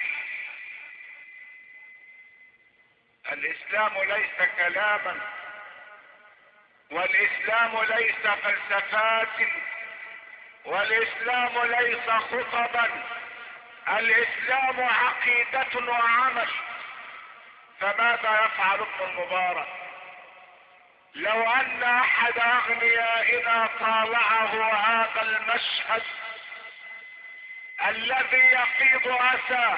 الاسلام ليس كلاما، والاسلام ليس فلسفات، والاسلام ليس خطبا، الاسلام عقيدة وعمل. فماذا يفعل ابن المبارك؟ لو ان احد اغنيائنا طالعه هذا المشهد الذي يفيض اسى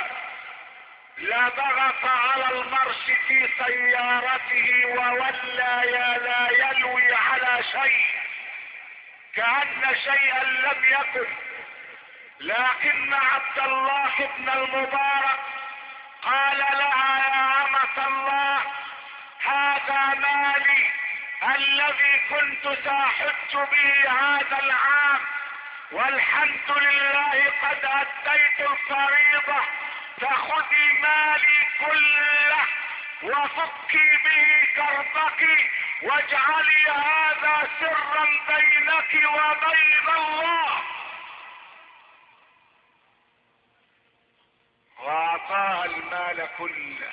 لضغط على المرش في سيارته وولى لا يلوي على شيء كأن شيئا لم يكن. لكن عبد الله بن المبارك قال لها يا أمة الله هذا مالي الذي كنت ساحج به هذا العام، والحمد لله قد أديت الفريضة، فخذي مالي كله وفكي به كربك واجعلي هذا سرا بينك وبين الله. واعطاها المال كله،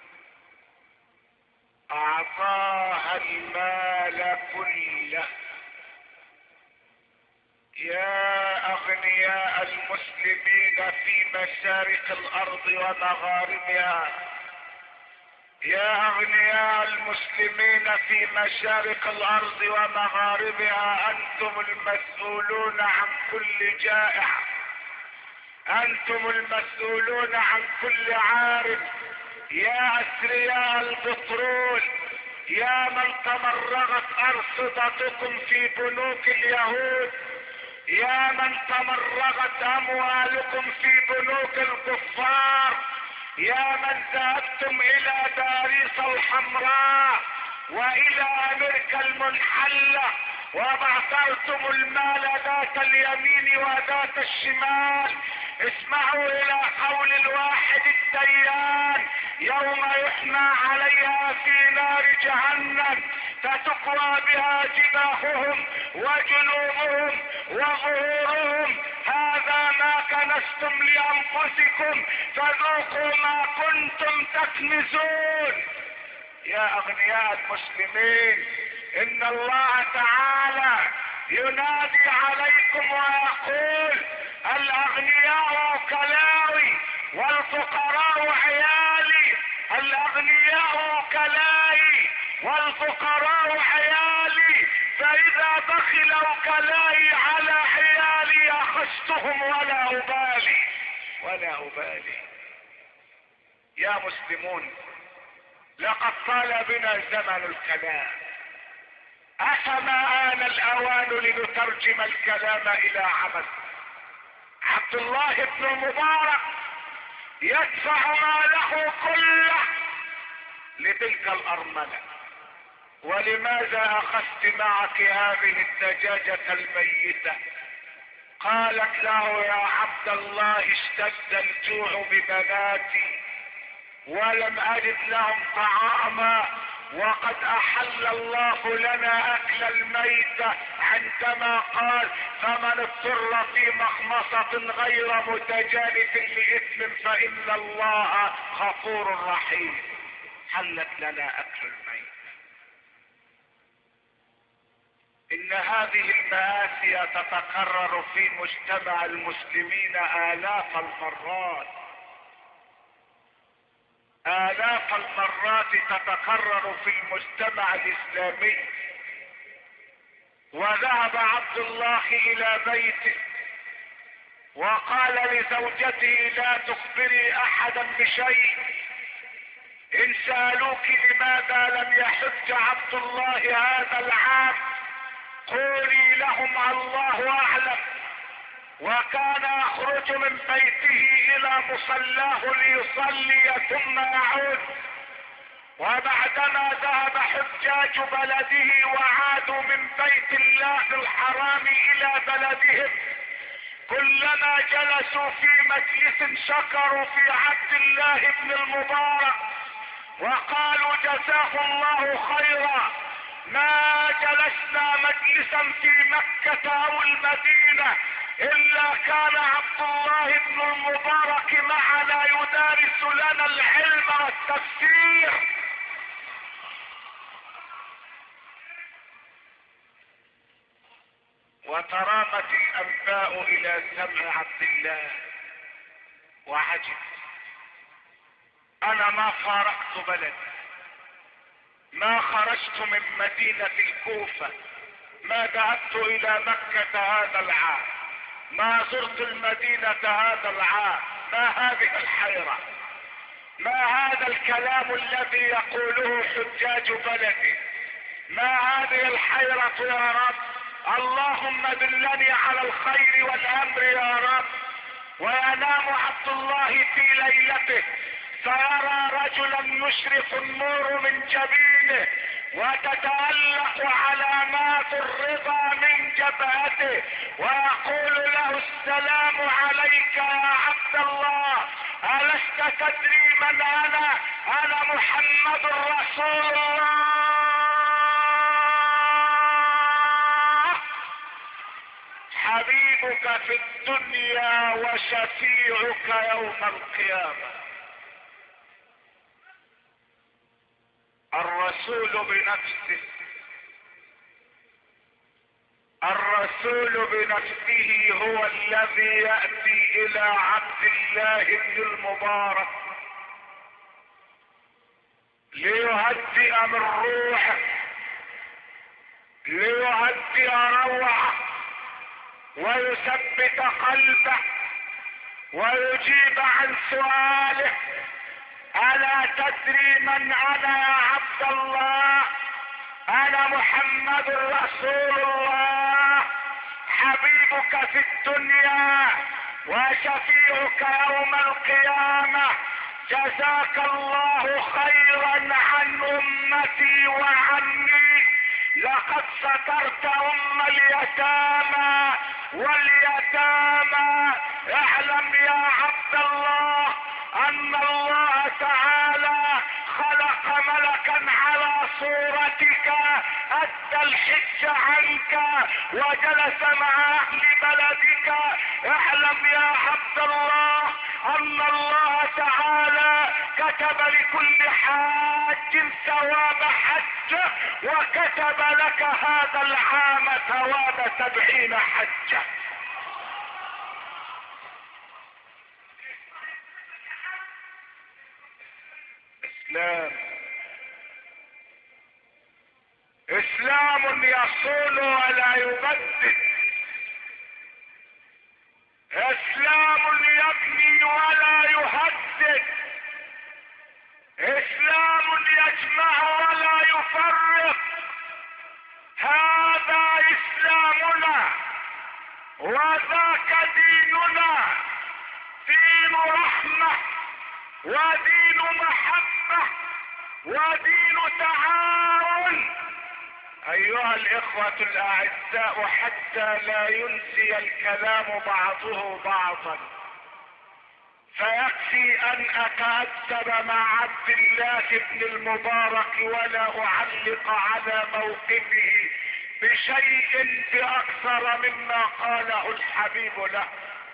اعطاها المال كله. يا اغنياء المسلمين في مشارق الارض ومغاربها، يا اغنياء المسلمين في مشارق الارض ومغاربها، انتم المسؤولون عن كل جائع، انتم المسؤولون عن كل عارف. يا اثرياء البترول، يا من تمرغت ارصدتكم في بنوك اليهود، يا من تمرغت اموالكم في بنوك الكفار، يا من ذهبتم الى باريس الحمراء والى امريكا المنحلة وبعثرتم المال ذات اليمين وذات الشمال، اسمعوا الى قول الواحد الديان يوم يحمى عليها في نار جهنم فتقوى بها جباههم وجنوبهم وظهورهم، هذا ما كنستم لانفسكم فذوقوا ما كنتم تكنزون. يا اغنياء المسلمين، ان الله تعالى ينادي عليكم ويقول الاغنياء وكلاوي والفقراء عيالي، الاغنياء وكلائي والفقراء عيالي، فاذا بخل وكلائي على عيالي اخذتهم ولا ابالي ولا ابالي. يا مسلمون، لقد طال بنا زمن الكلام، أفما آن الأوان لنترجم الكلام إلى عمل. عبد الله بن المبارك يدفع ماله كله لتلك الأرملة. ولماذا أخذت معك هذه الدجاجة الميتة؟ قالت له يا عبد الله اشتد الجوع ببناتي ولم أجد لهم طعاما، وقد احل الله لنا اكل الميتة عندما قال فمن اضطر في مخمصة غير متجانف لاثم فان الله غفور رحيم. حلت لنا اكل الميت. ان هذه المآسي تتكرر في مجتمع المسلمين آلاف المرات، آلاف المرات تتكرر في المجتمع الإسلامي. وذهب عبد الله إلى بيته وقال لزوجته لا تخبري أحدا بشيء، إن سألوك لماذا لم يحج عبد الله هذا العام قولي لهم الله أعلم. وكان يخرج من بيته الى مصلاه ليصلي ثم يعود، وبعدما ذهب حجاج بلده وعادوا من بيت الله الحرام الى بلدهم، كلما جلسوا في مجلس شكروا في عبد الله بن المبارك وقالوا جزاه الله خيرا، ما جلسنا مجلسا في مكة او المدينة الا كان عبد الله بن المبارك معنا يدارس لنا العلم والتفسير. وترامت الانباء الى سمع عبد الله وعجب. انا ما فارقت بلدي، ما خرجت من مدينة الكوفة، ما ذهبت الى مكة هذا العام، ما زرت المدينة هذا العام، ما هذه الحيرة، ما هذا الكلام الذي يقوله حجاج بلدي، ما هذه الحيرة يا رب؟ اللهم دلني على الخير والامر يا رب. وينام عبد الله في ليلته فيرى رجلا يشرف النور من جبينه وتتألق علامات الرضا من جبهته ويقول له السلام عليك يا عبد الله، ألست تدري من أنا؟ أنا محمد رسول الله، حبيبك في الدنيا وشفيعك يوم القيامة. الرسول بنفسه، الرسول بنفسه هو الذي يأتي الى عبد الله بن المبارك ليهدئ من روحه، ليهدئ روعه ويثبت قلبه ويجيب عن سؤاله: ألا تدري من أنا يا عبد الله؟ أنا محمد رسول الله، حبيبك في الدنيا وشفيعك يوم القيامة، جزاك الله خيرا عن أمتي وعني، لقد سترت اليتامى واليتامى. اعلم يا عبد الله ان الله تعالى خلق ملكا على صورتك ادى الحج عنك وجلس مع اهل بلدك. اعلم يا عبد الله ان الله تعالى كتب لكل حاج ثواب حجه، وكتب لك هذا العام ثواب 70 حجه. اسلام يصون ولا يبدد، اسلام يبني ولا يهدد، اسلام يجمع ولا يفرق. هذا اسلامنا وذاك ديننا، دين رحمة ودين محبة ودين تعاون. ايها الاخوة الاعزاء، حتى لا ينسي الكلام بعضه بعضا، فيكفي ان اتأدب مع عبد الله بن المبارك ولا اعلق على موقفه بشيء باكثر مما قاله الحبيب له،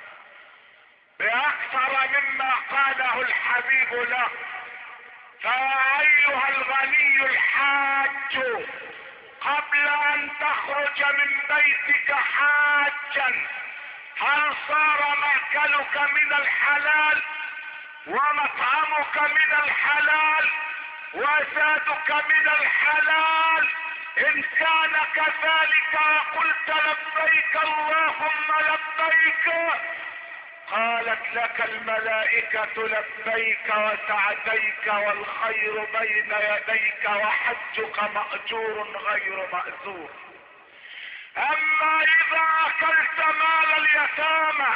باكثر مما قاله الحبيب له. فيا ايها الغني الحاج، قبل ان تخرج من بيتك حاجا، هل صار مأكلك من الحلال ومطعمك من الحلال وزادك من الحلال؟ ان كان كذلك وقلت لبيك اللهم لبيك، قالت لك الملائكة لبيك وسعديك والخير بين يديك وحجك مأجور غير مأزور. اما اذا اكلت مال اليتامى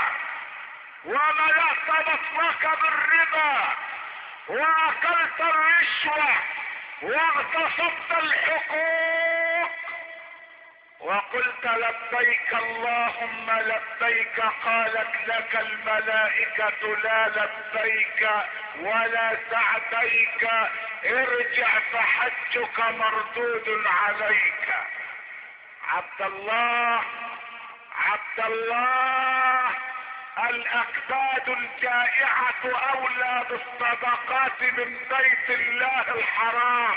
وملأت بطنك بالربا واكلت الرشوة واغتصبت الحقوق وقلت لبيك اللهم لبيك، قالت لك الملائكة لا لبيك ولا سعديك، ارجع فحجك مردود عليك. عبد الله عبد الله، الاكباد الجائعة اولى بالصدقات من بيت الله الحرام.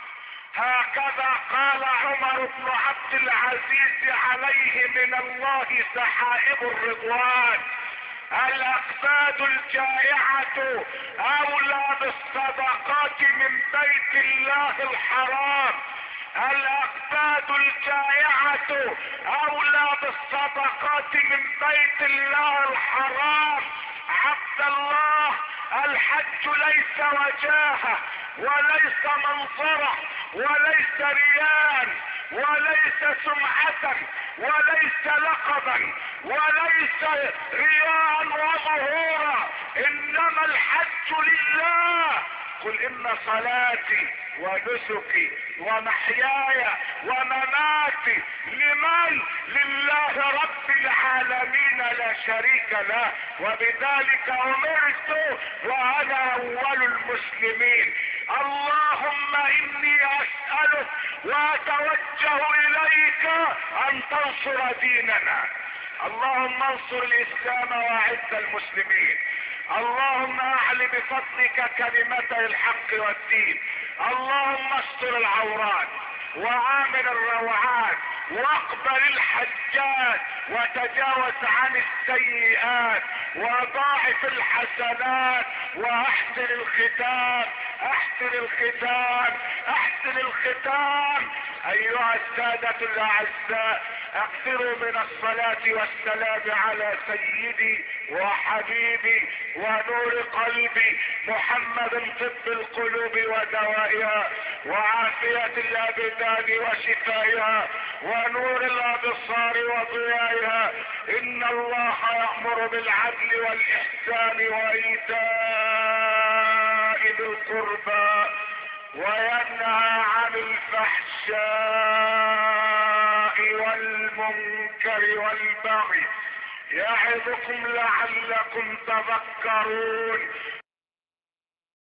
هكذا قال عمر بن عبد العزيز عليه من الله سحائب الرضوان: الاكباد الجائعة اولى بالصدقات من بيت الله الحرام. الاكباد الجائعة اولى بالصدقات من بيت الله الحرام. عبد الله، الحج ليس وجاهه وليس منظره وليس رياء وليس سمعة وليس لقبا وليس رياء وظهورا، انما الحج لله. قل ان صلاتي ونسكي ومحياي ومماتي لمن؟ لله رب العالمين لا شريك له، وبذلك امرت وانا اول المسلمين. اللهم اني اسألك واتوجه اليك ان تنصر ديننا. اللهم انصر الاسلام واعز المسلمين. اللهم اعل بفضلك كلمتي الحق والدين. اللهم استر العورات وآمن الروعات واقبل الحجات وتجاوز عن السيئات وضاعف الحسنات واحسن الختام. احسن الختام احسن الختام. ايها السادة الاعزاء، اكثروا من الصلاة والسلام على سيدي وحبيبي ونور قلبي محمد، طب القلوب ودوائها وعافية الابدان وشفائها ونور الابصار وضيائها. ان الله يأمر بالعدل والاحسان وايتاء ذي القربى وينهى عن الفحشاء والمنكر والبغي، يعظكم لعلكم تذكرون.